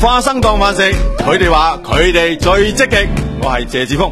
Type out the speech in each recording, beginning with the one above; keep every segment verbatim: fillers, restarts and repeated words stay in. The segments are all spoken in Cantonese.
花生當飯食，佢哋話佢哋最積極。我係謝志峰。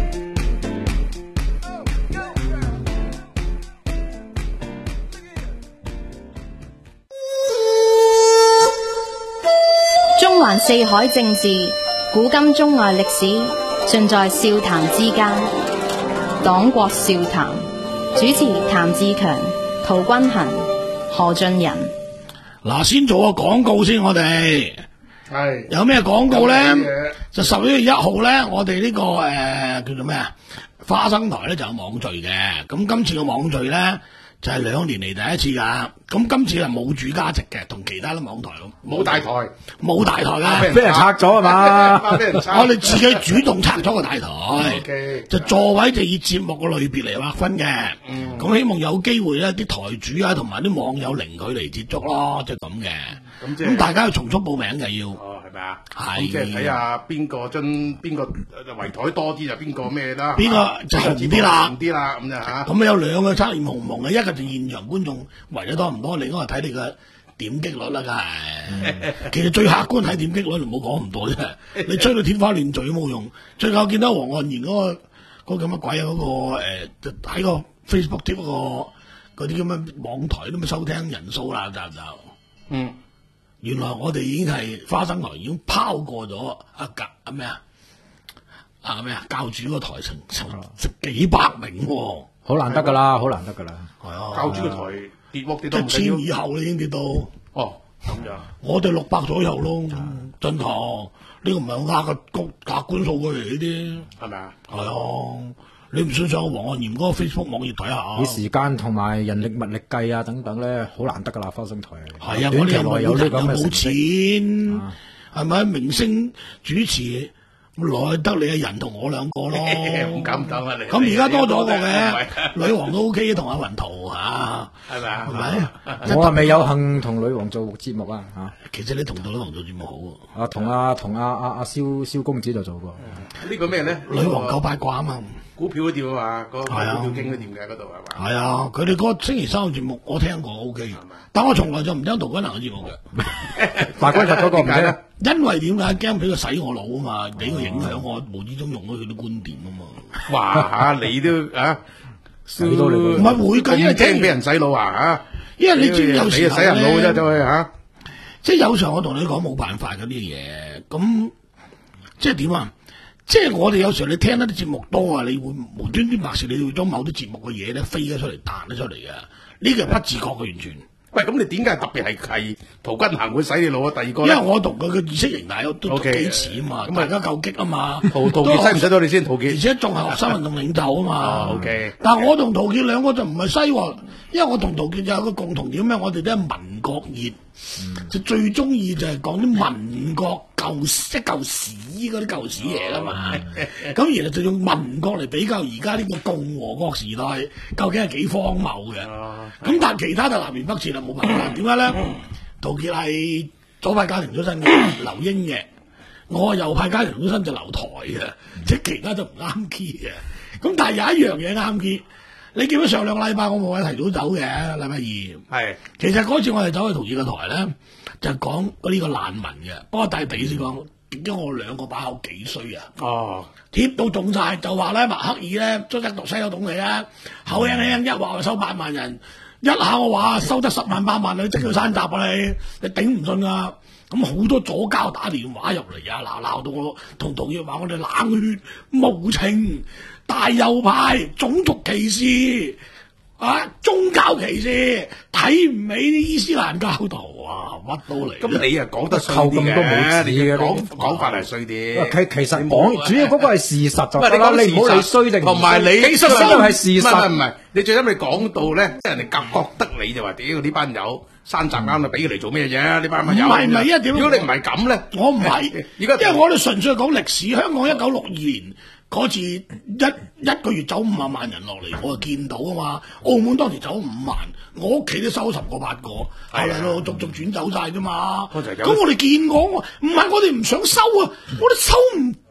中環四海政治，古今中外歷史，盡在笑談之間。黨國笑談，主持譚志強、陶君行、何俊仁。 嗱，先做個廣告先，我哋係有咩廣告咧？就十一月一號咧，我哋呢、這個誒、呃、叫做咩啊？花生台咧就有網聚嘅。咁今次嘅網聚咧就係、是、兩年嚟第一次噶。咁今次係冇主家席嘅，同其他啲網台冇大台， 冇大台噶， 俾人拆咗啊嘛！我哋自己主動拆咗個大台， okay, 就座位就以節目嘅類別嚟劃分嘅。咁、嗯、希望有機會咧，啲台主啊同埋啲網友零距離接觸咯，即係咁嘅。咁即係咁大家要重複報名嘅要。哦，係咪啊？係。 即係睇下邊個樽邊個圍台多啲就邊個咩啦？ 邊個就紅啲啦？ 紅啲啦咁就嚇。 咁有兩個測驗紅唔紅嘅，一個就現場觀眾圍得多唔多，另一個睇你嘅點擊率啦，梗係。其實最客觀睇點擊率，唔好講唔多啫。你吹到天花亂墜都冇用。最後見到黃岸賢嗰個嗰個咁乜鬼啊？嗰、嗰個誒喺、呃、個 Facebook 貼嗰個嗰啲咁嘅網台都咪收聽人數啦，就就嗯。原來我哋已經係花生台已經拋過咗阿格阿咩啊啊咩啊教主個台成成幾百名喎， 好難得噶啦，好難得噶啦。 係啊， 教主個台跌屋跌到一千以後啦，已經跌到。 哦，咁就我哋六百左右咯，真堂呢個唔係我呃個高客觀數據嚟呢啲，係咪啊？係啊。你唔想上黃岸賢嗰個 Facebook 網頁睇下？ 以時間同埋人力物力計啊等等咧，好難得噶啦，花生台。 係啊，我哋又有呢咁嘅冇錢，係咪、啊？明星主持來得你嘅人同我兩個咯， 唔敢唔敢啊！你咁而家多咗個嘅女王都 OK， 同阿雲圖嚇，係咪啊？係咪？ 我係未有幸同女王做節目啊嚇。 其實你同到女王做節目好喎。 啊，同阿同阿阿阿蕭蕭公子就做過。 呢個咩咧？ 女王九八卦啊嘛。股票嗰店啊嘛，嗰、那個股票經嗰店嘅嗰度係嘛？係啊，佢哋嗰個星期三嘅節目我聽過 O K，但我從來就唔聽陶君行嘅節目嘅。白君實嗰個唔聽，因為點解驚俾佢洗我腦啊嘛，俾佢影響我，無意中用咗佢啲觀點啊嘛。 哇嚇，你都啊， 洗到你唔係會㗎，因為驚俾人洗腦啊嚇。因為你知有時你洗人腦啫，走去嚇。 即係有時候我同你講冇辦法嗰啲嘢，咁即係點啊？即係我哋有時候你聽得啲節目多啊，你會無端端白事，你會將某啲節目嘅嘢咧飛咗出嚟彈咗出嚟嘅，呢個係不自覺嘅完全。 喂，咁你點解特別係係陶君行會洗你腦啊？第二個因為我同佢嘅意識形態都都幾似啊嘛，咁大家夠激啊嘛。 陶陶傑使唔使到你先？陶傑， 而且仲係學生運動領袖啊嘛。 O K， 但係我同陶傑兩個就唔係西喎，因為我同陶傑就有個共同點咩？我哋都係民國熱。嗯、就最中意就係講啲民國舊即係舊史嗰啲舊史嘢噶嘛，咁然後就用民國嚟比較而家呢個共和國時代究竟係幾荒謬嘅，咁、啊、但係其他就南轅北轍啦，冇辦法。點解咧？陶傑係左派家庭出身嘅，留英嘅，我係右派家庭出身就留台嘅，嗯、即係其他就唔啱 key 嘅。咁但係有一樣嘢啱 key。你記得上兩個禮拜我冇話提早走嘅，禮拜二。係，其實嗰次我哋走去陶傑嘅台咧，就講呢個難民嘅。不過大地先講，點解我兩個把口幾衰啊？哦，貼到中晒，就話咧默克爾咧將一讀西有懂你啦，口輕輕一話收八萬人，一下我話收得十萬八萬你即叫山閘啊你，你頂唔順啊！咁好多左膠打電話入嚟啊，鬧鬧到我同陶傑話我哋冷血無情。大右派、種族歧視啊、宗教歧視，睇唔起啲伊斯蘭教徒啊，乜都嚟。咁你啊講得衰啲嘅，你嘅講講法係衰啲。 其其實講主要嗰個係事實就得啦，你唔好理衰定同埋你其實都係事實。 唔係唔係，你最尾你講到咧，即係人哋覺得你就話屌呢班友山閘啱啦，俾佢嚟做咩啫？呢班友唔係唔係，因為點？如果你唔係咁咧， 我唔係。而家因為我哋純粹講歷史，香港一九六二年。嗰次一一個月走五萬萬人落嚟，我就見到啊嘛。澳門當時走五萬，我屋企都收十個八個，係咪咯？逐逐轉走晒啫嘛。咁我哋見過，唔係我哋唔想收啊，我哋收唔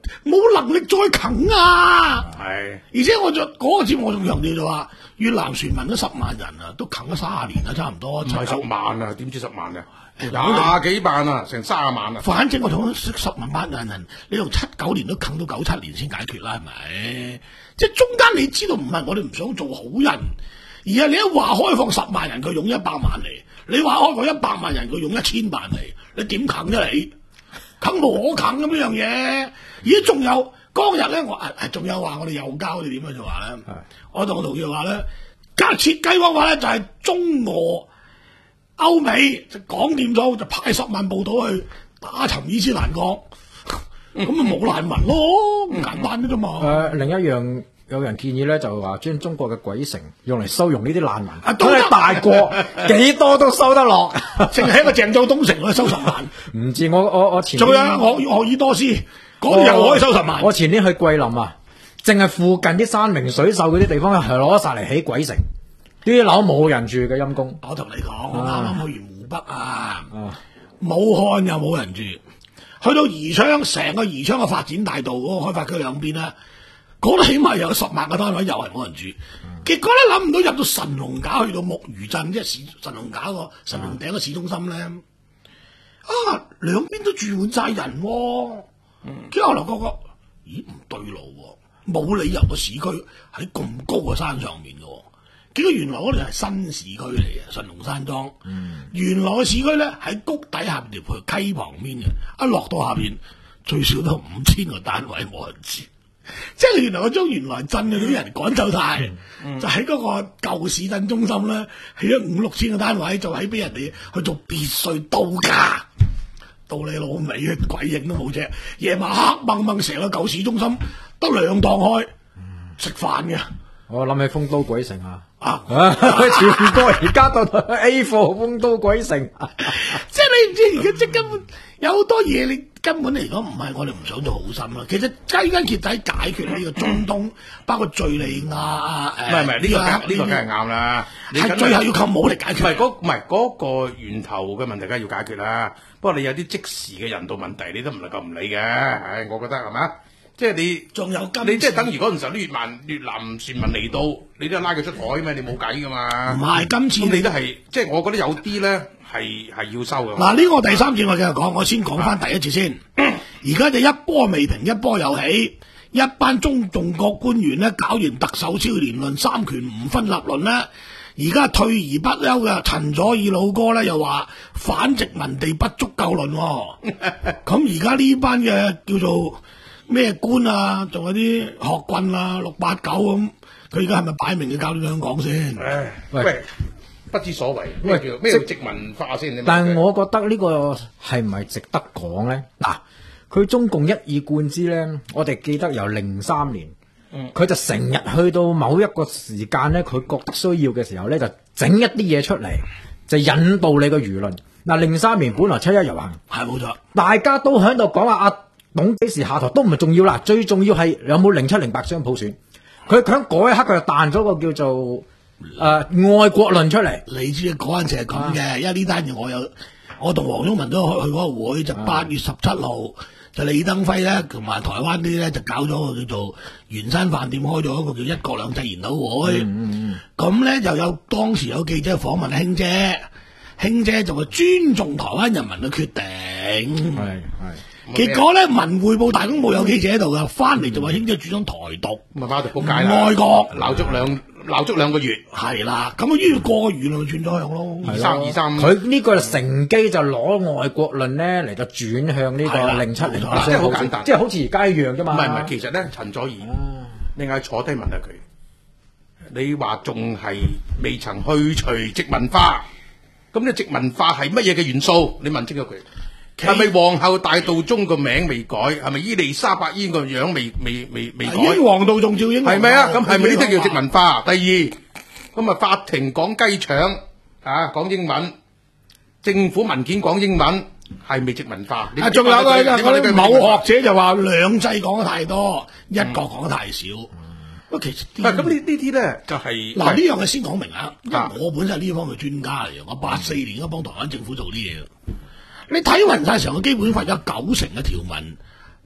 冇能力再啃啊！ 係， 而且我就嗰、那個節目我仲強調就話，越南船民都十萬人啊，都啃咗卅年啦，差唔多。 唔係十萬啊？點知十萬啊？廿幾萬啊，成卅萬啊！ 反正我同佢十萬八萬人，你從七九年都啃到九七年先解決啦，係咪？即係中間你知道唔係我哋唔想做好人，而係你一話開放十萬人，佢用一百萬嚟；你話開放一百萬人，佢用一千萬嚟，你點啃啫你？啃無可啃咁呢樣嘢。而家仲有嗰日咧，我誒仲有話我哋右膠，你點樣就話咧？我同我同佢話咧，加設計方法咧就係中俄歐美就講掂咗，就派十萬部隊去打沉伊斯蘭國，咁咪冇難民咯，咁簡單嘅啫嘛。 誒、呃，另一樣有人建議咧，就話將中國嘅鬼城用嚟收容呢啲難民。 啊，都係大國幾多都收得落， 淨係一個鄭州東城可以收十萬。 唔知我我我前仲有鄂鄂爾多斯嗰啲又可以收十萬。 我前年去桂林啊，淨係附近啲山明水秀嗰啲地方係攞晒嚟起鬼城。啲樓冇人住嘅陰公， 我同你講，我啱啱去完湖北啊，啊武漢又冇人住，去到宜昌，成個宜昌嘅發展大道嗰個開發區兩邊咧，嗰度起碼有十萬個單位，又係冇人住。嗯、結果咧諗唔到入到神龍架，去到木魚鎮，即係市神龍架個神龍頂嘅市中心咧，啊兩邊都住滿晒人喎、啊。跟住、嗯、後來覺覺，咦唔對路喎，冇理由個市區喺咁高嘅山上面嘅喎。結果原來嗰度係新市區嚟嘅，神龍山莊。嗯、原來嘅市區咧喺谷底下條溪旁邊嘅，一落到下邊最少都五千個單位冇人住。即係原來我將原來鎮嘅啲人趕走晒，嗯、就喺嗰個舊市鎮中心咧起咗五六千個單位，就喺俾人哋去做別墅度假。到你老味嘅鬼影都冇啫，夜晚黑掹掹成個舊市中心得兩檔開食飯嘅。 我諗起豐都鬼城啊！ 啊！ 全國而家到 A 貨豐都鬼城， 即係你唔知而家即根本有好多嘢，你根本嚟講唔係我哋唔想做好心啦。其實歸根結底解決呢個中東，包括敍利亞啊，誒， 唔係唔係呢個呢個梗係啱啦。 係最後要靠武力解決。 唔係嗰唔係嗰個源頭嘅問題，梗係要解決啦。不過你有啲即時嘅人道問題，你都唔能夠唔理嘅。唉，我覺得係咪？即係你仲有金， 你即係等於嗰陣時候啲越南越南船民嚟到，你都係拉佢出海咩？你冇計噶嘛？ 唔係今次， 咁你都係即係我覺得有啲咧係係要收嘅。 嗱，呢個第三節我繼續講，我先講翻第一節先。而家就一波未平，一波又起，一班中共國官員咧搞完特首超言論、三權唔分立論咧，而家退而不休嘅陳佐洱老哥咧又話反殖民地不足夠論。咁而家呢班嘅叫做咩官啊，仲有啲學棍啊，六八九咁，佢而家係咪擺明嘅搞到香港先？ 唉，喂，不知所謂，咩叫咩叫殖民化先？ 但係我覺得呢個係唔係值得講咧？嗱，佢中共一以貫之咧，我哋記得由零三年，佢、嗯、就成日去到某一個時間咧，佢覺得需要嘅時候咧，就整一啲嘢出嚟，就引導你個輿論。嗱，零三年本來七一遊行係冇錯， 大家都喺度講話阿董幾時下台都唔係重要啦，最重要係有冇零七零八雙普選。佢喺嗰一刻佢就彈咗個叫做誒、呃、愛國論出嚟。 你知嗰陣時係咁嘅，啊、因為呢單嘢我有我同黃忠文都去去嗰個會，就八月十七號就李登輝咧同埋台灣啲咧就搞咗個叫做圓山飯店開咗一個叫一國兩制研討會。咁咧、嗯嗯、就有當時有記者訪問興姐，興姐就話尊重台灣人民嘅決定。係係。結果咧，文匯報大公報有記者喺度噶，翻嚟就話興姐主張台獨， 咪翻到仆街啦， 愛國鬧足兩鬧足兩個月， 係啦，咁啊，於是過個輿論轉咗向咯， 二三二三， 佢呢個乘機就攞愛國論咧嚟到轉向呢個零七零八， 即係好簡單， 即係好似而家一樣啫嘛。 唔係唔係，其實咧，陳佐洱，你嗌坐低問下佢，你話仲係未曾去除殖民化，咁呢殖民化係乜嘢嘅元素？你問清楚佢。係咪皇后大道中個名未改？係咪伊麗莎白煙個樣未未未未改？ 英皇道仲照英皇係咪啊？咁係咪呢啲叫殖民化？第二，咁啊法庭講雞腸啊，講英文，政府文件講英文，係咪殖民化？ 啊，仲有啊，嗰啲某學者就話兩制講得太多，一國講得太少。不過其實唔係咁呢呢啲咧就係嗱呢樣嘢先講明啊，因為我本身係呢方面專家嚟嘅，我八四年都幫台灣政府做啲嘢。你睇勻晒成個基本法有九成嘅條文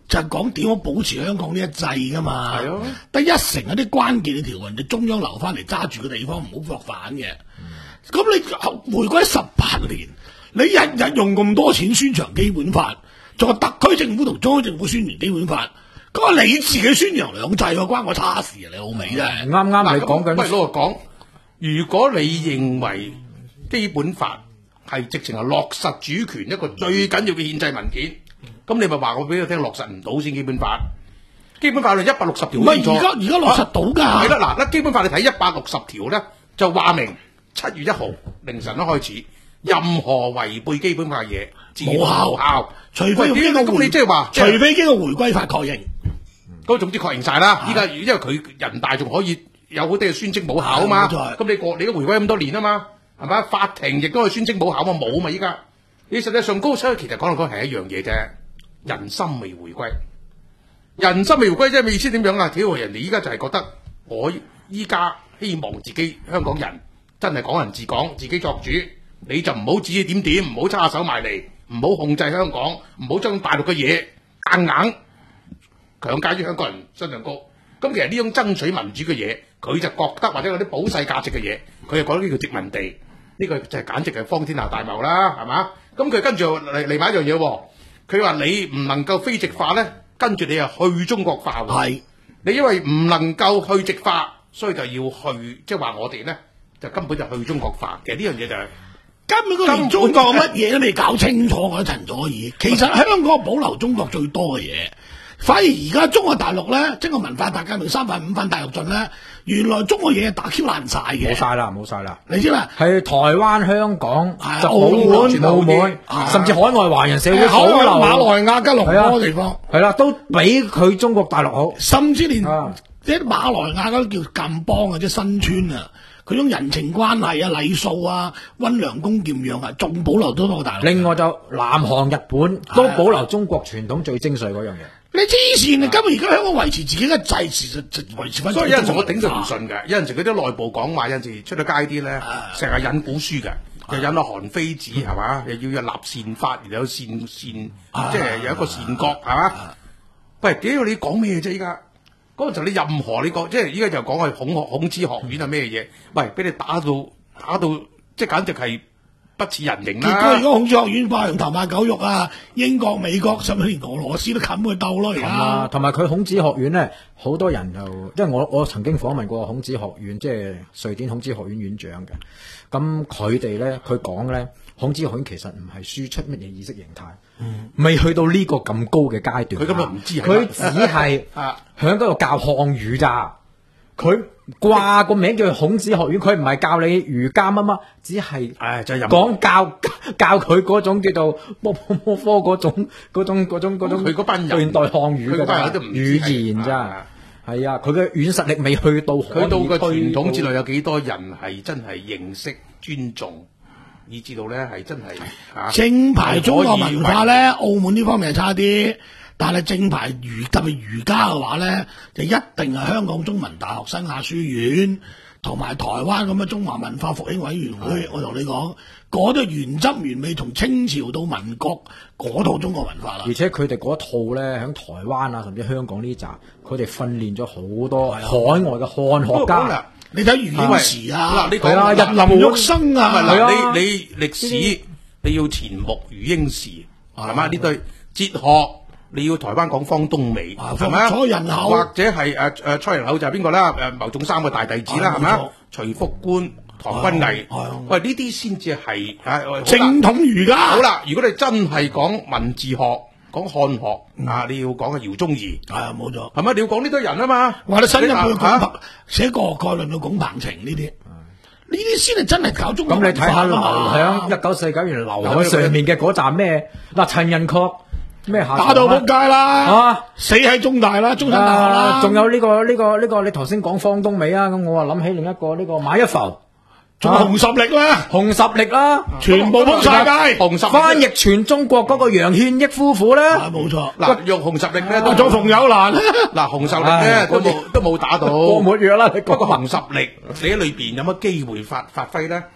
就係講點樣保持香港呢一制噶嘛。 係啊， 得一成嗰啲關鍵嘅條文就中央留翻嚟揸住個地方，唔好作反嘅。咁、嗯、你回歸十八年，你日日用咁多錢宣傳基本法，仲有特區政府同中央政府宣傳基本法，咁你自己宣揚兩制，關我叉事啊！你好味真係。 啱啱你講緊， 喂，老實講，如果你認為基本法係直情係落實主權一個最緊要嘅憲制文件，咁你咪話我俾佢聽落實唔到先基本法。基本法係一百六十條， 唔係而家而家落實到㗎。 係啦，嗱，基本法你睇一百六十條咧，就話明七月一號凌晨都開始，任何違背基本法嘅嘢， 無效， 效， 除非經過咁你即係話， 除非經過回歸法確認。 咁總之確認晒啦。依家因為佢人大仲可以有好多嘢宣稱冇效啊嘛。咁你過你都回歸咁多年啊嘛，係咪？法庭亦都可以宣稱冇效嘛，冇嘛依家。你實際上高所以其實講嚟講係一樣嘢啫，人心未回歸。人心未回歸即係咩意思點樣啊？屌人哋依家就係覺得我依家希望自己香港人真係港人治港，自己作主，你就唔好指指點點，唔好插手埋嚟，唔好控制香港，唔好將大陸嘅嘢硬硬強加於香港人身上高。咁其實呢種爭取民主嘅嘢，佢就覺得或者嗰啲保世價值嘅嘢，佢就覺得呢個殖民地，呢、這個就係簡直係荒天下大謬啦，係嘛？咁佢跟住嚟嚟埋一樣嘢，佢話你唔能夠非殖化咧。跟住你又去中國化喎，係你因為唔能夠去殖化，所以就要去，即係話我哋咧就根本就去中國化。其實呢樣嘢就係、是、 根本個連中國乜嘢都未搞清楚嘅陳佐洱。其實香港保留中國最多嘅嘢，反而而家中國大陸咧，即係個文化大革命三反五反大躍進咧，原來中國嘢打 Q 爛晒嘅， 冇晒啦，冇晒啦， 你知嘛？ 係台灣、香港、 係就澳門、澳門，甚至海外華人社會保留馬來亞、吉隆坡地方， 係啦，都比佢中國大陸好， 甚至連即係馬來亞嗰啲叫近邦啊，即係新村啊，佢種人情關係啊、禮數啊、溫良恭儉讓啊，仲保留多過大陸。 另外就南韓、日本都保留中國傳統最精髓嗰樣嘢。 你黐線啊！今日而家香港維持自己嘅制，其實就維持翻。 所以有陣時我頂佢唔順嘅，有陣時佢啲內部講話，有陣時出到街啲咧，成日引古書嘅，又引到韓非子係嘛，又要有立善法，又有善善，即係有一個善國係嘛。喂，屌你講咩啫？依家嗰陣時你任何你講，即係依家就講係孔學孔子學院係咩嘢？喂，俾你打到打到，即係簡直係不似人形啦！ 結果如果孔子學院化羊頭賣狗肉啊，英國、美國甚至連俄羅斯都冚佢鬥咯而家。 同埋佢孔子學院咧，好多人就，因為我我曾經訪問過孔子學院，即係瑞典孔子學院院長嘅。咁佢哋咧，佢講咧，孔子學院其實唔係輸出乜嘢意識形態，未、嗯、去到呢個咁高嘅階段。佢根本唔知，佢只係喺嗰度教漢語咋。佢掛個名叫孔子學院，佢唔係教你儒家乜乜，只係誒就講教教佢嗰種叫做波波波科嗰種嗰種嗰種嗰種佢嗰班人現代漢語嘅語言咋，係啊，佢嘅軟實力未去到， 佢到個傳統之內有幾多人係真係認識尊重，以至到咧係真係嚇正牌中國文化咧，澳門呢方面係差啲。但係正牌儒特別儒家嘅話咧，就一定係香港中文大學新亞書院同埋台灣咁嘅中華文化復興委員會。我同你講，嗰啲原汁原味從清朝到民國嗰套中國文化啦。 而且佢哋嗰套咧，喺台灣啊，甚至香港呢集，佢哋訓練咗好多海外嘅漢學家。 你睇余英時啊， 嗱，你講啊，林玉生啊， 係啊，你你歷史你要錢穆、余英時係嘛？呢對哲學。你要台灣講方東美係咪啊？ 蔡人口或者係誒誒蔡人口就係邊個啦？誒牟仲三個大弟子啦，係咪啊？徐福官、唐君毅，喂呢啲先至係誒正統儒家。 好啦，如果你真係講文字學、講漢學啊，你要講嘅姚宗儀， 係啊冇錯， 係咪？你要講呢堆人啊嘛。 話你新一輩講寫個概論到講彭程呢啲，呢啲先係真係搞中國文化。 咁你睇下留響一九四九年留響上面嘅嗰站咩？嗱，陳寅恪。咩打到仆街啦！啊，死喺中大啦，中山大學啦。 仲、啊、有呢、這個呢、這個呢、這個，你頭先講方東美啊，咁我啊諗起另一個呢、這個馬一浮， 仲有紅十力啦， 紅十力啦，啊、 全部仆晒街。 紅十力翻譯全中國嗰個楊憲益夫婦咧， 冇錯。 嗱，用紅十力咧， 都咗馮友蘭。 嗱，紅十力咧都冇都冇打到。 過沒藥啦，你不過紅十力，你喺裏邊有乜機會發發揮咧？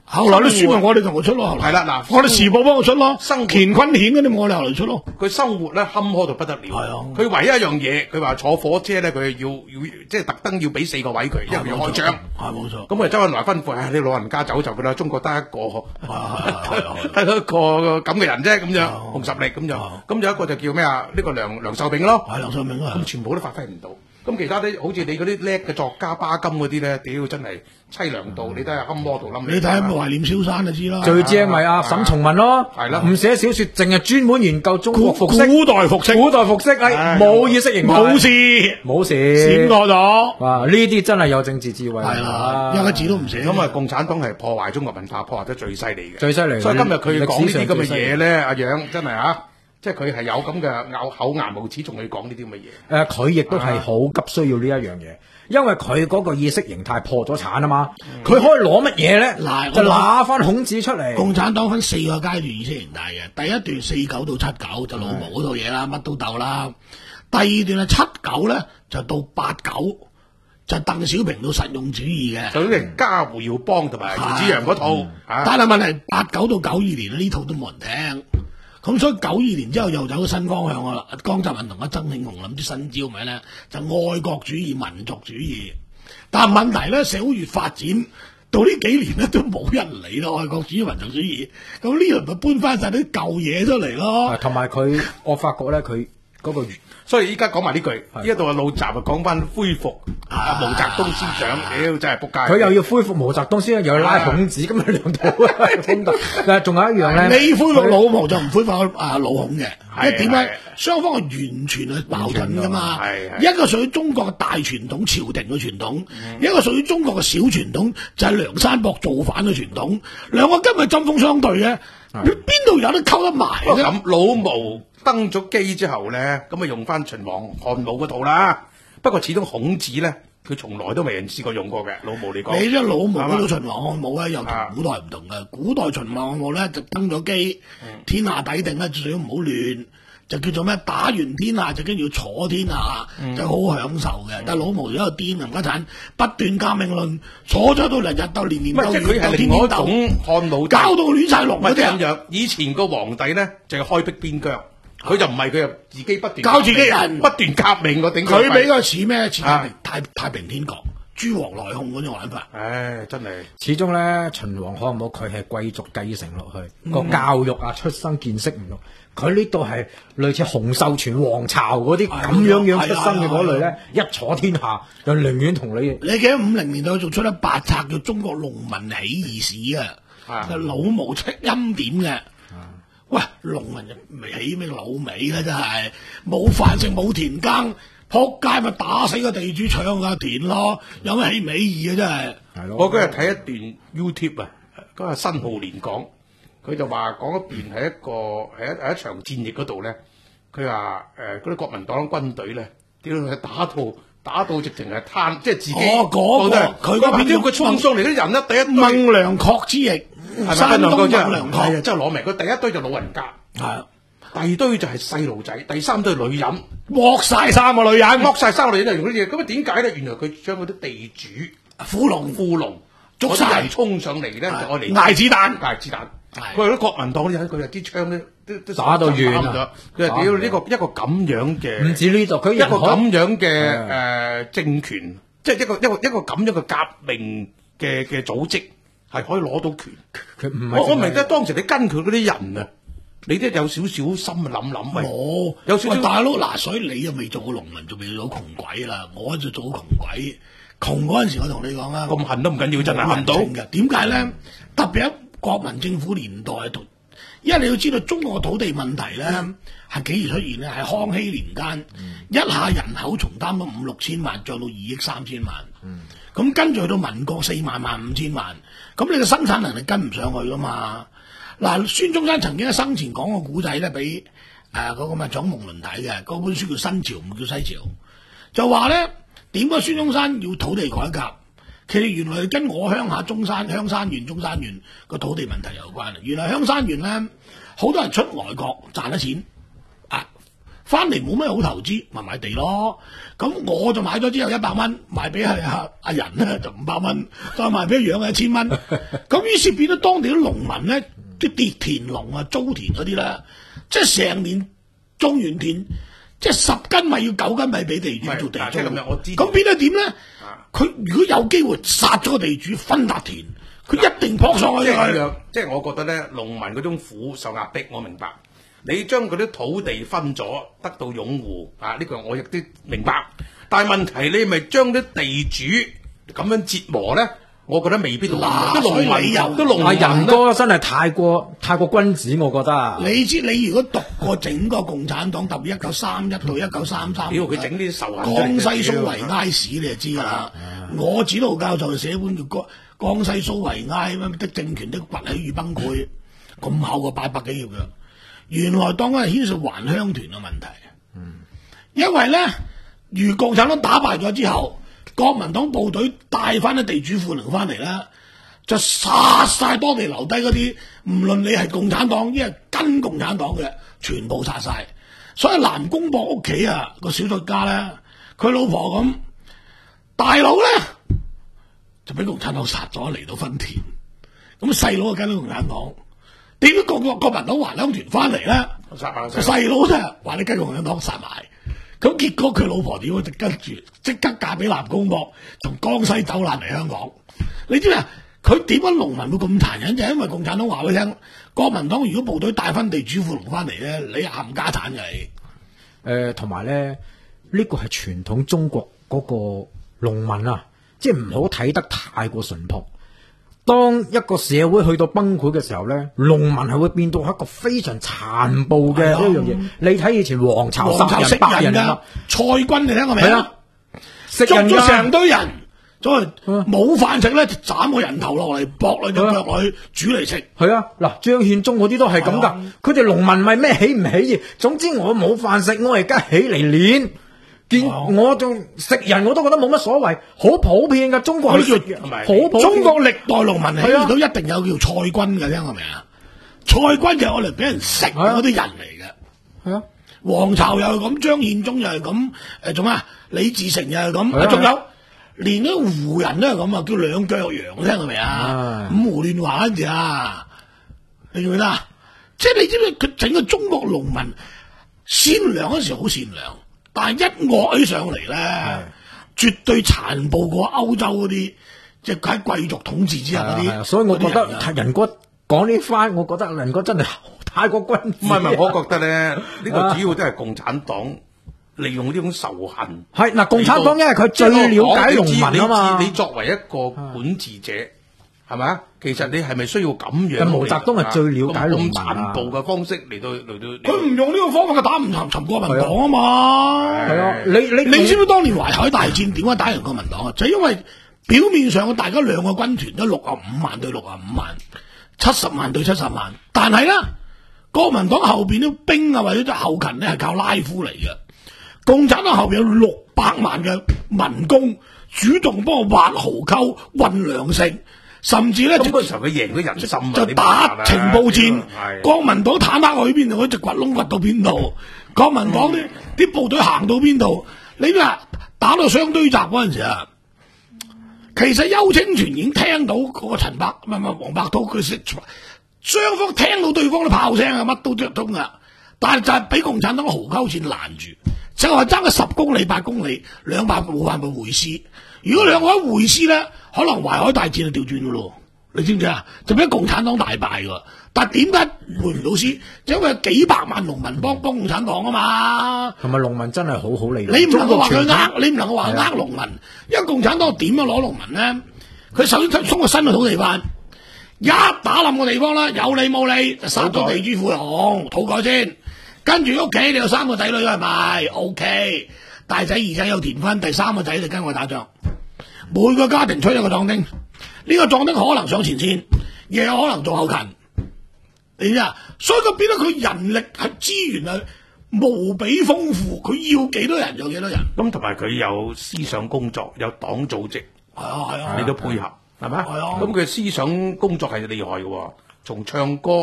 後來啲書咪我哋同佢出咯，後來係啦嗱我哋時報幫佢出咯， 生活乾坤險嗰啲我哋後來出咯。 佢生活咧坎坷到不得了。 係啊佢唯一一樣嘢，佢話坐火車咧，佢要要即係特登要俾四個位佢，因為佢要開張。 係冇錯。 咁啊，周恩來吩咐，唉，你老人家走就噶啦，中國得一個， 係得一個咁嘅人啫，咁樣紅十力咁樣。咁有一個就叫咩啊？呢個梁梁壽炳咯。 係梁壽炳啊咁。全部都發揮唔到。咁其他啲好似你嗰啲叻嘅作家巴金嗰啲咧，屌真係凄涼到，你睇下坎坷到冧。 你睇下懷念蕭山就知啦。 最正咪阿沈從文咯， 係啦唔寫小說，淨係專門研究中國古服飾、 古代服飾， 古代服飾，係冇意識形態， 冇事， 冇事， 閃過咗。 哇！呢啲真係有政治智慧， 係啦，一個字都唔寫。 咁啊，共產黨係破壞中國文化，破壞得最犀利嘅。 最犀利。 所以今日佢講呢啲咁嘅歷史上最犀利嘢咧，阿楊真係啊，即係佢係有咁嘅咬口牙無齒，仲去講呢啲咁嘅嘢。 誒，呃佢亦都係好急需要呢一樣嘢，因為佢嗰個意識形態破咗產啊嘛，佢、可以攞乜嘢咧？ 嗱就拿翻孔子出嚟。 共產黨分四個階段意識形態嘅，第一段四九到七九就老毛嗰套嘢啦，乜都鬥啦。第二段係七九咧，就到八九就鄧小平到實用主義嘅。 就係家胡耀邦同埋袁子陽嗰套，啊但係問題八九到九二年呢套都冇人聽。咁所以九二年之後又走咗新方向啦。江澤民同阿曾慶紅諗啲新招咪咧，就愛國主義、民族主義。但係問題咧，社會越發展到呢幾年咧，都冇人理咯，愛國主義、民族主義。咁呢輪咪搬翻晒啲舊嘢出嚟咯。 同埋佢，我發覺咧，佢嗰個所以依家講埋呢句，呢一度嘅老習啊，講翻恢復啊毛澤東思想，屌真係仆街。 佢又要恢復毛澤東先，又要拉孔子，咁樣兩套衝突。但係仲有一樣咧， 你恢復老毛就唔恢復啊老孔嘅，因為點係解？雙方係完全係矛盾噶嘛。 係係一個屬於中國嘅大傳統朝廷嘅傳統，一個屬於中國嘅小傳統，就係梁山泊造反嘅傳統。兩個根本係針鋒相對嘅，你邊度有得溝得埋啫？ 不過咁老毛登咗基之後咧，咁啊用翻秦王漢武嗰套啦。不過始終孔子咧，佢從來都未人試過用過嘅。老毛嚟講， 你將老毛嗰係嘛套秦王漢武咧，又同古代唔同嘅。古代秦王漢武咧就登咗基，天下底定咧，最好唔好亂，就叫做咩？打完天下就跟住要坐天下，就好享受嘅。但係老毛而家個癲冚家產，不斷革命論，坐咗到日日鬥，年年鬥， 唔係即係佢月鬥， 係另外一天天鬥， 種漢武， 搞到亂晒龍唔係即係咁嗰啲啊！ 樣。以前個皇帝咧就係開闢邊疆，佢就唔係，佢就自己不斷教自己人不斷革命，我頂佢比佢較似咩？似太啊平太太平天國、諸王內控嗰種玩法。 唉，真係。 始終咧，秦王漢武佢係貴族繼承落去，個、教育啊、出生見識唔同。佢呢度係類似洪秀全王朝嗰啲咁樣樣出生嘅嗰類咧，一坐天下就寧願同你。 你記得五零年代仲出咗八冊叫《中國農民起義史》啊， 啊就老毛出欽點嘅。喂，農民就未起咩老尾啦，真係冇飯食冇田耕，撲街咪打死個地主搶下田咯，有咩起唔起義啊？真係。 係咯， 我嗰日睇一段 YouTube 啊，嗰個新浩年講，佢就話講一段係一個係一係一場戰役嗰度咧，佢話誒嗰啲國民黨軍隊咧，屌佢打到打到直情係攤，即係自己哦嗰個覺得佢嗰邊屌佢衝上嚟嗰啲人咧，第一堆孟良確之役， 係山東孟咪真良確係啊，真係攞命！佢第一堆就老人家， 係啊第二堆就係細路仔，第三堆係女人， 剝晒衫個女人， 剝晒衫個女人就用嗰啲嘢。咁啊點解咧？原來佢將嗰啲地主苦龍富農捉晒嗰啲人衝上嚟咧，就愛嚟捱子彈。 捱子彈。 係佢哋啲國民黨啲人，佢哋啲槍咧都都打到遠啊打唔咗。佢話屌呢個一個咁樣嘅， 唔止呢度，佢一個咁樣嘅係誒政權，即係一個一個一個咁樣嘅革命嘅嘅組織，係可以攞到權。 佢唔係我我明淨係得當時你跟佢嗰啲人啊，你都有少少心諗諗，喂， 冇有少少喂大佬嗱，所以你又未做過農民，仲未做過窮鬼啦，我就做過窮鬼。窮嗰陣時，我同你講啊， 咁恨都唔緊要，真係恨到。 嘅。點解咧？特別喺國民政府年代度，因為你要知道中國嘅土地問題咧係幾時出現咧？係康熙年間，一下人口從擔咗五六千萬，漲到二億三千萬。咁跟住去到民國四萬萬五千萬，咁你嘅生產能力跟唔上去噶嘛？嗱，孫中山曾經喺生前講個古仔咧，俾誒嗰個咩蔣夢麟睇嘅，嗰本書叫新潮，唔叫西潮，就話咧點解孫中山要土地改革？其實原來跟我鄉下中山香山縣、中山縣個土地問題有關。原來香山縣咧，好多人出外國賺咗錢，啊翻嚟冇咩好投資，咪買地咯。咁我就買咗之後一百蚊，賣俾係阿阿人咧就五百蚊，再賣俾養係一千蚊。咁於是變咗當地啲農民咧，啲啲田農啊、租田嗰啲咧，即係成年種完田，即係十斤米要九斤米俾地主做地租。咁變咗點咧？佢如果有機會殺咗個地主分笪田，佢一定撲上去。 即係咁樣，即係我覺得咧，農民嗰種苦受壓迫，我明白。你將嗰啲土地分咗，得到擁護啊！呢、這個我亦都明白。但係問題你咪將啲地主咁樣折磨咧？我覺得未必到。 嗱， 啲農民又都農民仁哥真係太過太過君子，我覺得。 你知你如果讀過整個共產黨，特別一九三一到一九三三， 屌佢整啲仇恨。 江西蘇維埃史你就知㗎啦。我指導教授寫本叫《江西蘇維埃乜的政權的崛起與崩潰》，咁厚個八百幾頁嘅。原來當嗰係牽涉還鄉團嘅問題，嗯，因為咧，如共產黨打敗咗之後，國民黨部隊帶翻啲地主富農翻嚟咧，就殺晒當地留低嗰啲，唔論你係共產黨，因為跟共產黨嘅，全部殺晒。所以南公博屋企啊，個小作家咧，佢老婆咁，大佬咧就俾共產黨殺咗嚟到分田，咁細佬就跟咗共產黨。點解個個國民黨還鄉團翻嚟咧？細佬啫，話你跟共產黨殺埋，咁結果佢老婆點啊？就跟住即刻嫁俾南公博，從江西走難嚟香港。你知唔知啊？佢點解農民會咁殘忍？就係因為共產黨話俾你聽，國民黨如果部隊帶翻地主富農翻嚟咧，你冚家產嘅你。 誒，同埋咧，呢個係傳統中國嗰個農民啊，即係唔好睇得太過淳樸。當一個社會去到崩潰嘅時候咧，農民係會變到一個非常殘暴嘅一樣嘢。你睇以前黃巢殺人百人啊， 蔡軍你聽過未啊？ 食捉人咗成堆人，再冇飯食咧，就斬個人頭落嚟，駁兩隻腳落去煮嚟食。 係啊，嗱，張獻忠嗰啲都係咁噶。佢哋農民咪咩起唔起義？總之我冇飯食，我而家起嚟練。見我仲食人我都覺得冇乜所謂，好普遍噶。中國係好普遍。 中國歷代農民起義都一定有叫蔡軍嘅，聽過未啊？蔡軍就係我嚟俾人食嗰啲人嚟嘅。係啊，黃巢又係咁，張獻忠又係咁，誒仲啊李自成又係咁，仲有連啲胡人都係咁啊，叫兩腳羊，聽過未啊？五胡亂華嗰陣時啊，你記唔記得啊？即係你知唔知佢整個中國農民善良嗰時好善良。但係一惡起上嚟咧，絕對殘暴過歐洲嗰啲，即係喺貴族統治之下嗰啲。 所以我覺得仁哥講呢番，我覺得仁哥真係太過君子。 唔係唔係，我覺得咧，呢、這個主要都係共產黨利用呢種仇恨。 係嗱，共產黨因為佢最了解農民啊嘛。 你作為一個管治者，係咪啊？其實你係咪需要咁樣？ 毛澤東係最了解農民咁殘暴嘅方式嚟到嚟到。 佢唔用呢個方法，佢打唔沉沉國民黨啊嘛。 係啊，你你你知唔知當年淮海大戰點解打贏國民黨啊？就係因為表面上大家兩個軍團都六啊五萬對六啊五萬，七十萬對七十萬，但係咧，國民黨後邊啲兵啊或者啲後勤咧係靠拉夫嚟嘅，共產黨後邊有六百萬嘅民工主動幫我挖壕溝、運糧食。甚至咧， 咁嗰時候佢贏咗人心啊！ 就打情報戰，國民黨坦克去邊度，佢就掘窿掘到邊度。國民黨啲啲部隊行到邊度，你話打到雙堆集嗰陣時啊，其實邱清泉已經聽到嗰個陳伯唔係唔係黃伯韜佢識，雙方聽到對方啲炮聲啊，乜都着通噶，但係就係俾共產黨嘅壕溝戰攔住，就係爭個十公里八公里，兩百冇辦法回師。如果兩個一回師咧，可能淮海大戰就調轉噶咯，你知唔知啊？就俾共產黨大敗噶。但係點解回唔到師？就因為有幾百萬農民幫幫共產黨啊嘛。 同埋農民真係好好利用。 你唔能夠話佢呃，你唔能夠話呃農民，因為共產黨點樣攞農民咧？佢首先衝個新嘅土地翻，一打冧個地方啦，有理冇理就殺咗地主富農，土改先。跟住屋企你有三個仔女係咪 ？O K， 大仔二仔有田分，第三個仔就跟我打仗。每個家庭出一個壯丁，呢、這個壯丁可能上前線，亦有可能做後勤，你知啊？所以佢變得佢人力係資源係無比豐富，佢要幾多人有幾多人。 咁同埋佢有思想工作，有黨組織， 係啊係啊， 你都配合係咪？ 係啊。 咁佢思想工作係厲害嘅，從唱歌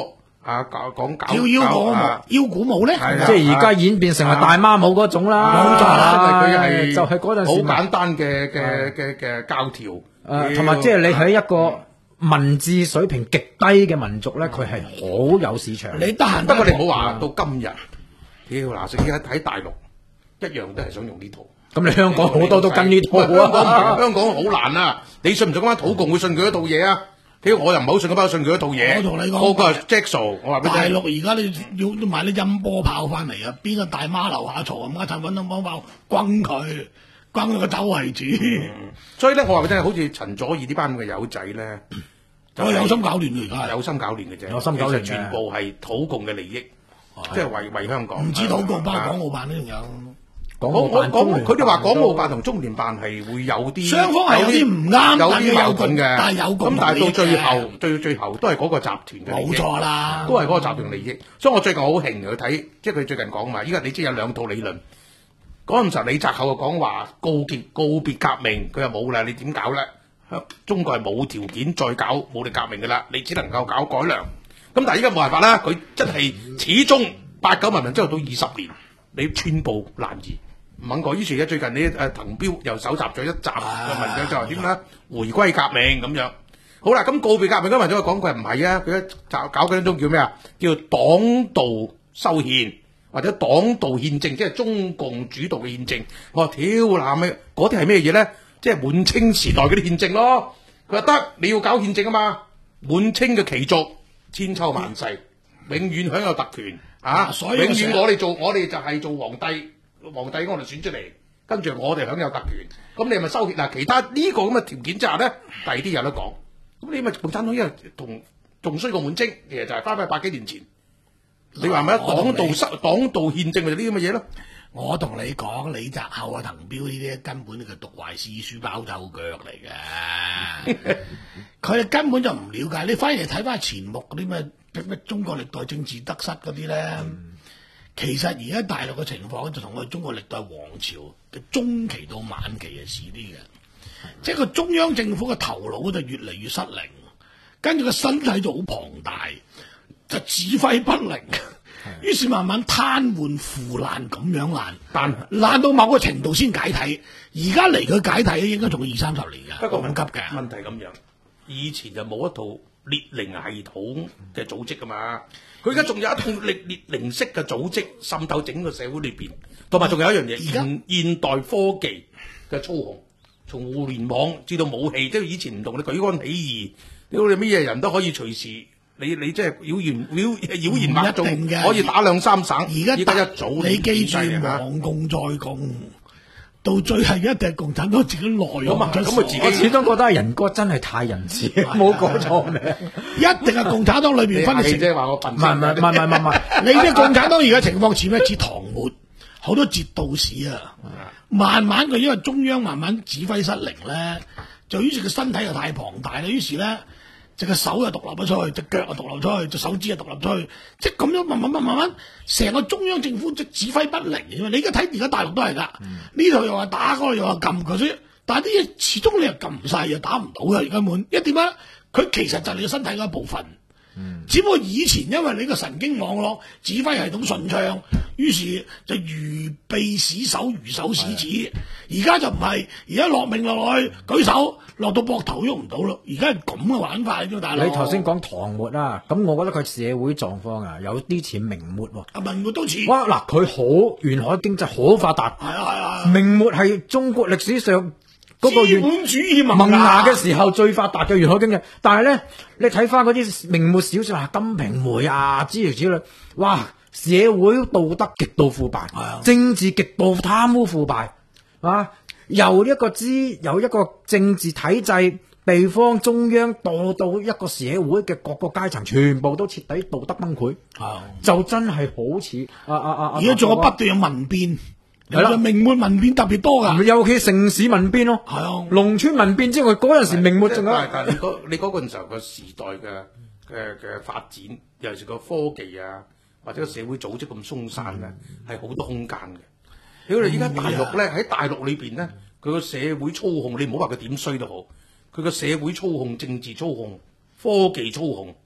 啊搞講搞跳腰搞鼓啊腰鼓舞咧， 係啊即係而家演變成為大媽舞嗰種啦， 冇錯啦因為佢係就係嗰陣時好簡單嘅嘅嘅嘅教條， 誒，同埋即係你喺一個文字水平極低嘅民族咧，佢係好有市場。 你得閒不過你唔好話到今日，屌嗱，食喺喺大陸一樣都係想用呢套。 咁你香港好多都跟呢套香港唔啊係，香港好難啊！你信唔信嗰班土共會信佢一套嘢啊？屌我又唔係好信嗰班信佢一套嘢。 我同你講個個係 Jackson，我話俾大你聽。 陸而家你要都買啲音波炮翻嚟啊！邊個大媽樓下嘈咁家陣揾音波炮轟佢，轟佢個周圍住， 所以咧，我話俾你聽，好似陳佐義呢班咁嘅友仔咧，就係我有心搞亂嘅而家係。 有心搞亂嘅啫， 有心搞亂嘅其實全部係土共嘅利益，即係為為香港。 唔止土共，包括啊港澳辦呢仲有。 我我港澳辦講佢哋話港澳辦同同中聯辦係會有啲雙方係有啲唔啱有但係有啲矛盾共嘅， 但係有共咁但係到最利益嘅後，最最後都係嗰個集團嘅利益冇錯啦都係嗰個集團利益。所以我最近好興去睇，即係佢最近講嘛，依家你知有兩套理論。嗰陣時候李澤厚就講話告別告別革命，佢又冇啦，你點搞咧？中國係冇條件再搞武力革命嘅啦，你只能夠搞改良。咁但係依家冇辦法啦，佢真係始終八九民運之後到二十年，你寸步難移。唔肯改，於是咧最近呢誒滕彪又搜集咗一集嘅文章，就話點咧回歸革命咁樣。好啦，咁告別革命嗰文章講佢唔係啊，佢搞搞緊一種叫咩啊？叫黨道修憲或者黨道憲政，即係中共主導嘅憲政。我話屌嗱咩？嗰啲係咩嘢咧？即係滿清時代嗰啲憲政咯。佢話得你要搞憲政啊嘛，滿清嘅旗族千秋萬世，永遠享有特權啊！ 所以永遠我哋做我哋就係做皇帝。皇帝我哋選出嚟，跟住我哋享有特權，咁你係咪收協嗱？其他呢個咁嘅條件之下咧，第二啲有得講。咁你咪共產黨因為同仲衰過滿清，其實就係翻返百幾年前。你話係咪啊？黨道失黨道憲政咪就呢啲咁嘅嘢咯。 我同你講，李澤厚啊、滕彪呢啲根本係讀壞詩書包走腳嚟嘅，佢哋根本就唔了解。你反而睇翻前目嗰啲咩咩中國歷代政治得失嗰啲咧。嗯其實而家大陸嘅情況就同我哋中國歷代王朝嘅中期到晚期係似啲嘅，即係個中央政府嘅頭腦就越嚟越失靈，跟住個身體就好龐大，就指揮不靈，於是慢慢癱瘓腐爛咁樣爛， 但爛到某個程度先解體。而家嚟佢解體應該仲有二三十年嘅， 不過咁急嘅。 問題咁樣，以前就冇一套列寧系統嘅組織噶嘛。佢而家仲有一套列列寧式嘅組織滲透整個社會裏邊，同埋仲有一樣嘢， 而家現現代科技嘅操控，從互聯網至到武器，即係以前唔同，你舉竿起義，屌你乜嘢人都可以隨時，你你即係妖言妖妖言惑眾， 唔一定嘅可以打兩三省。 而家而家一早你記住點計啊亡共再共，到最後一定係共產黨自己內咁啊出咁啊自己我始終覺得係仁哥真係太仁慈，冇講錯名。 一定係共產黨裏邊分成。 你即係話我笨唔係唔係唔係唔係唔係， 你啲共產黨而家情況似咩？似唐末好多節度使啊，慢慢佢因為中央慢慢指揮失靈咧，就於是個身體又太龐大啦，於是咧隻個手又獨立咗出去，隻腳又獨立出去，隻手指又獨立出去，即係咁樣慢慢慢慢慢，成個中央政府即係指揮不靈嘅。你而家睇而家大陸都係㗎，呢度又話打，嗰度又話撳佢，所以但係啲嘢始終你又撳唔晒，又打唔到嘅，根本。因為點解？佢其實就係你個身體嘅一部分。只不過以前因為你個神經網絡指揮系統順暢，於是就如臂使手，如手使指。而家就唔係，而家落命落去舉手，落到膊頭喐唔到咯。而家係咁嘅玩法啫，大佬。 你頭先講唐末啦，咁我覺得佢社會狀況啊有啲似明末喎。 阿文末都似。 哇！嗱，佢好沿海經濟好發達， 係啊係啊。 明末係中國歷史上嗰個資本主義萌萌芽芽嘅時候最發達嘅沿海經濟，但係咧，你睇翻嗰啲明末小說啊，《金瓶梅》啊，諸如此類，哇！社會道德極度腐敗， 啊政治極度貪污腐敗，啊！由一個資由一個政治體制、地方中央到到一個社會嘅各個階層，全部都徹底道德崩潰， 啊就真係好似啊啊啊！ 而家仲有不斷有民變， 係啦有明末民變特別多㗎。 尤其城市民變咯， 係啊農村民變之外，嗰陣時明末仲有。 但係但係你嗰你嗰個陣時候個時代嘅嘅嘅發展，尤其是個科技啊，或者個社會組織咁鬆散咧，係好、多空間嘅。屌你依家大陸咧喺大陸裏邊咧，佢個社會操控，你唔好話佢點衰都好，佢個社會操控、政治操控、科技操控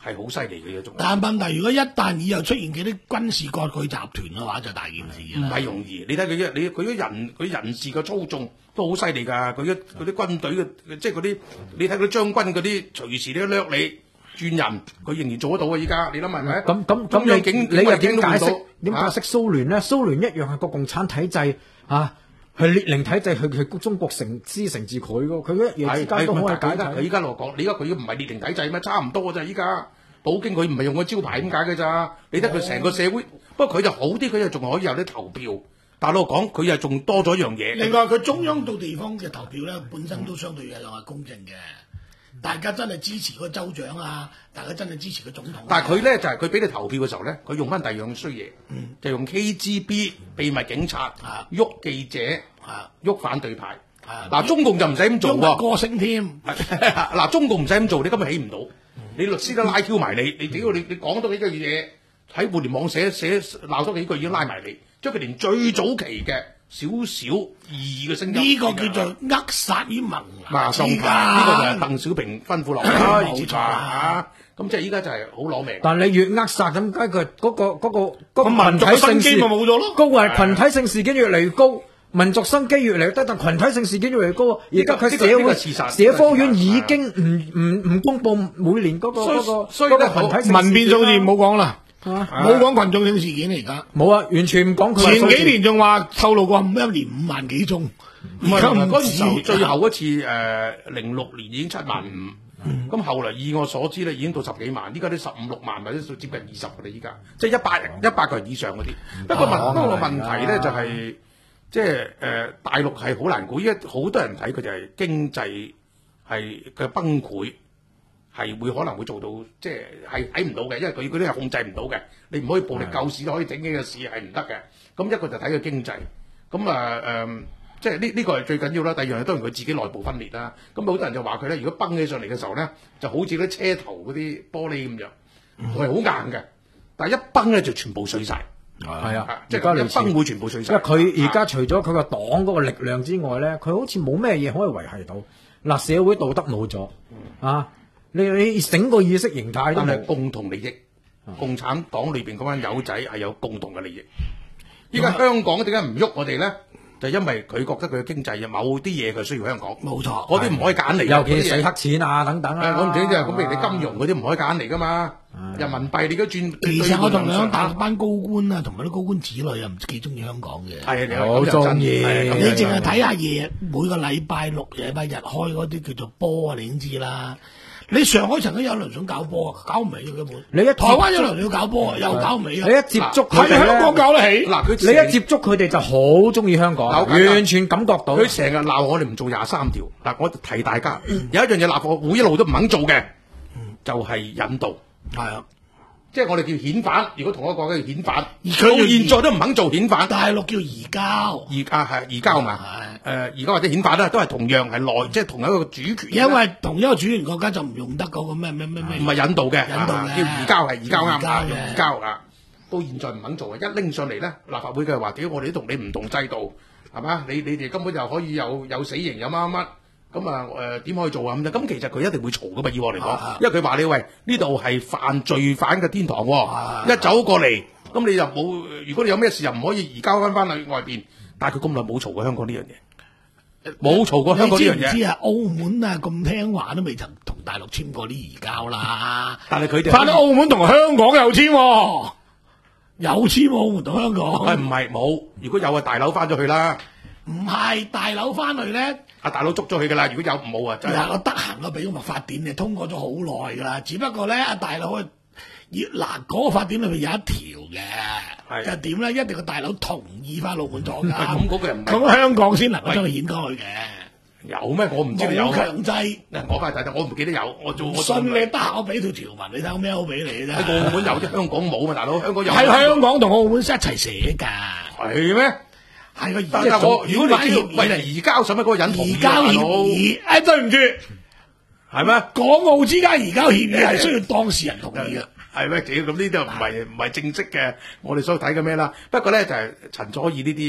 係好犀利嘅一種。 但問題如果一旦以後出現幾啲軍事割據集團嘅話，就大件事唔啦。 係容易，你睇佢一你佢啲人佢人事嘅操縱都好犀利㗎，佢一嗰啲軍隊嘅即係嗰啲你睇佢將軍嗰啲隨時都掠你轉人，佢仍然做得到啊！依家你諗係咪？ 咁咁中央警咁你你又點警都唔到解釋點解釋蘇聯咧？蘇聯一樣係個共產體制啊，係列寧體制，佢佢中國成師承自佢㗎，佢一夜之間都可以解佢體。 依家落講，你而家佢唔係列寧體制咩？差唔多㗎咋依家。普京佢唔係用個招牌咁解嘅咋，你睇佢成個社會，不過佢就好啲，佢又仲可以有啲投票。大佬講佢又仲多咗一樣嘢。 另外佢中央到地方嘅投票咧，本身都相對係係公正嘅，大家真係支持個州長啊，大家真係支持個總統啊。 但係佢咧就係佢俾你投票嘅時候咧，佢用翻第二樣衰嘢， 嗯就用 K G B 秘密警察啊喐記者啊喐反對派。 啊嗱，中共就唔使咁做中國喎。 歌星添， 嗱，中共唔使咁做，你根本起唔到。你律師都拉 Q 埋你，你屌你你講多幾句嘢喺互聯網寫寫鬧多幾句已經拉埋你，將佢連最早期嘅少少異議嘅聲音， 呢個叫做扼殺於萌芽之馬上間。 呢個就係鄧小平吩咐落嚟啦， 冇錯嚇。咁即係依家就係好攞命。 但你越扼殺咁，解佢嗰個嗰個嗰個咁民族嘅群體性生機事咪冇咗咯？ 高係群體性事件越嚟越高，民族生機越嚟越低，但群體性事件越嚟越高。而家佢呢個社會呢個事實社科院已經唔唔唔公佈每年嗰個所以嗰個所以咧嗰個群體性民變數字唔好講啦， 啊冇講群眾性事件嚟而家。 冇啊，完全唔講佢話數字。 前幾年仲話透露過一年五萬幾宗， 唔係而家唔嗰陣時候止最後一次誒零六年已經七萬五，咁後嚟以我所知咧已經到十幾萬，依家都十五六萬或者接近二十嘅啦，依家即係一百人一百個人以上嗰啲。不過問不過個問題咧就係即係誒大陸係好難估，依家好多人睇佢就係經濟係嘅崩潰。係會可能會做到，即係係睇唔到嘅，因為佢嗰啲係控制唔到嘅。你唔可以暴力救市，可以整幾個市係唔得嘅。咁一個就睇佢經濟，咁啊誒，即係呢呢個係最緊要啦。第二樣嘢當然佢自己內部分裂啦。咁好多人就話佢咧，如果崩起上嚟嘅時候咧，就好似啲車頭嗰啲玻璃咁樣，係好硬嘅。但係一崩咧就全部碎晒。 係啊， 即係一崩會全部碎晒。 因為佢而家除咗佢個黨嗰個力量之外咧，佢好似冇咩嘢可以維係到。嗱，社會道德冇咗啊！你你整個意識形態都冇但係共同利益，共產黨裏邊嗰班友仔係有共同嘅利益。依家香港點解唔喐我哋咧？就因為佢覺得佢嘅經濟有某啲嘢佢需要香港， 冇錯， 嗰啲唔可以揀嚟， 尤其是洗黑錢啊等等啊。 我唔知即係咁，譬如你金融嗰啲唔可以揀嚟噶嘛，人民幣你都轉。 其實我同你講，大陸班高官啊，同埋啲高官子女又唔知幾中意香港嘅。 係啊， 好中意。 你淨係睇下夜每個禮拜六、禮拜日開嗰啲叫做波啊，你已經知啦。你上海曾經有輪想搞波，搞唔起嘅根本。 你一台灣有輪要搞波，又搞唔起。 你一接觸佢哋咧， 喺香港搞得起。 嗱，佢你一接觸佢哋就好中意香港，完全感覺到。 佢成日鬧我哋唔做廿三條。嗱，我提大家有一樣嘢立法會一路都唔肯做嘅，就係引渡。 係啊。 即係我哋叫遣返，如果同一個國家叫遣返， 而佢到現在都唔肯做遣返。 大陸叫移交， 移啊係移交嘛，誒移交或者遣返啦，都係同樣係內，即係同一個主權。 因為同一個主權國家就唔用得嗰個咩咩咩咩。 唔係引渡嘅， 引渡嘅叫移交係移交啱啊， 嘅移交啊，到現在唔肯做啊！一拎上嚟咧，立法會嘅話，屌我哋都同你唔同制度，係嘛？你你哋根本就可以有有死刑有乜乜。咁啊誒點可以做啊咁咁其實佢一定會嘈噶嘛，以我嚟講， 啊、 因為佢話你喂呢度係犯罪犯嘅天堂喎、哦，啊、一走過嚟，咁你又冇，如果你有咩事又唔可以移交翻翻去外邊，但係佢咁耐冇嘈過香港呢樣嘢，冇嘈過香港呢樣嘢。 你知唔知啊？澳門啊咁聽話都未曾同大陸簽過啲移交啦， 但係佢哋翻到澳門同香港有簽、啊，有簽澳門同香港。 誒唔係冇，如果有啊大佬翻咗去啦。 唔係大佬翻去咧， 阿大佬捉咗佢噶啦。如果有冇啊， 嗱我得閒我俾個法典你通過咗好耐噶啦，只不過咧阿大佬要嗱嗰個法典裏面有一條嘅，就點咧？一定個大佬同意翻澳門坐監， 咁嗰個人咁香港先能夠將佢遣過去嘅。 有咩？我唔知你有冇強制。 我翻去睇睇，我唔記得有。我做我信你得閒，我俾條條文你睇，我咩好俾你啫？ 喺澳門有啲，香港冇嘛，大佬。香港有喺香港同澳門一齊寫㗎。 係咩？ 係個， 但係我如果你知道為嚟移交，使乜嗰個人同意？ 移交協議，誒對唔住， 係咩？ 港澳之間移交協議係需要當事人同意嘅。 係咩？屌咁呢啲唔係唔係正式嘅，我哋所睇嘅咩啦？不過咧就係陳佐洱呢啲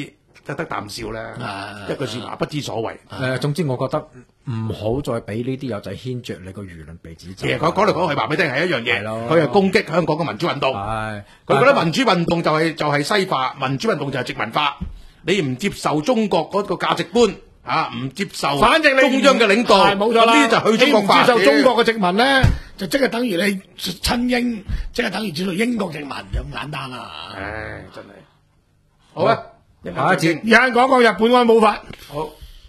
就得啖笑啦， 啊一句説話不知所謂。 誒，總之我覺得唔好再俾呢啲友仔牽着你個輿論被指責。 其實佢講嚟講去話俾你聽係一樣嘢， 係咯佢係攻擊香港嘅民主運動。 係， 佢覺得民主運動就係、就係、西化，民主運動就係殖民化。你唔接受中國嗰個價值觀啊，唔接受反正你中央嘅領導， 係冇錯啦。 呢啲就去中國化。 你唔接受中國嘅殖民咧，就即係等於你親英，即係等於接受英國殖民就咁簡單啦。 唉，真係好啊！ 下一節有人講講日本安保法。 好。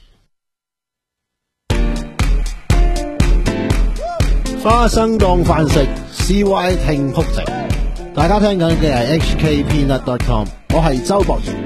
花生當飯食 ，C Y 聽曲直。大家聽緊嘅係 H K Peanut dot com， 我係周博賢。